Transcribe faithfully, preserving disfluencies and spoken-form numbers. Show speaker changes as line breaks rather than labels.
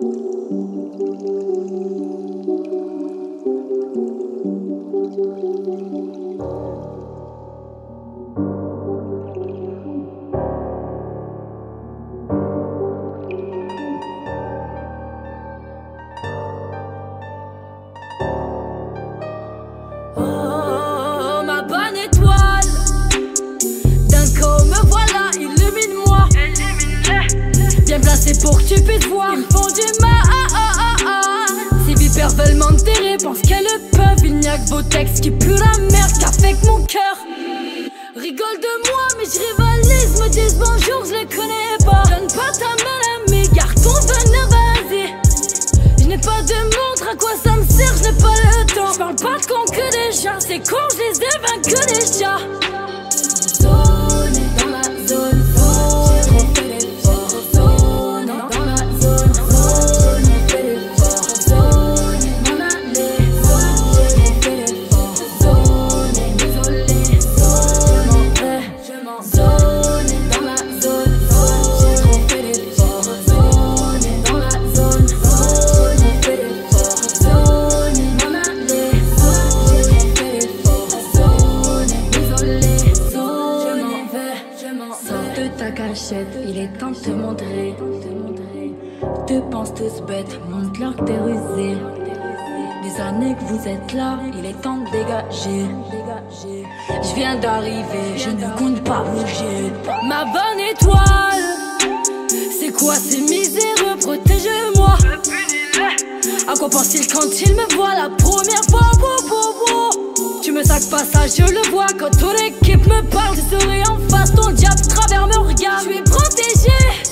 C'est pour que tu puisses voir. Ils me font du mal. Ces vipères veulent m'enterrer, pensent qu'elles peuvent. Il n'y a que vos textes qui puent la merde qu'avec mon cœur. Rigole de moi, mais je rivalise. Me disent bonjour, je les connais pas. Donne pas ta main à mes garde ton venin, vas-y. Je n'ai pas de montre, à quoi ça me sert, je n'ai pas le temps. Je parle pas de con que des chats, c'est con, je les ai vaincus des chats. Zone dans la zone. Il est temps de te montrer. Te penses tous bêtes, montre-leur que t'es rusé. Des années que vous êtes là, il est temps de dégager. Je viens d'arriver, je ne compte pas bouger. Ma bonne étoile, c'est quoi ces miséreux, protège-moi. À quoi pense-t-il quand il me voit la première fois? Wow, wow, wow. Tu me sacs pas ça, je le vois. Quand ton équipe me parle, je serai en face. Ton diable travers me regarde. Je suis protégé.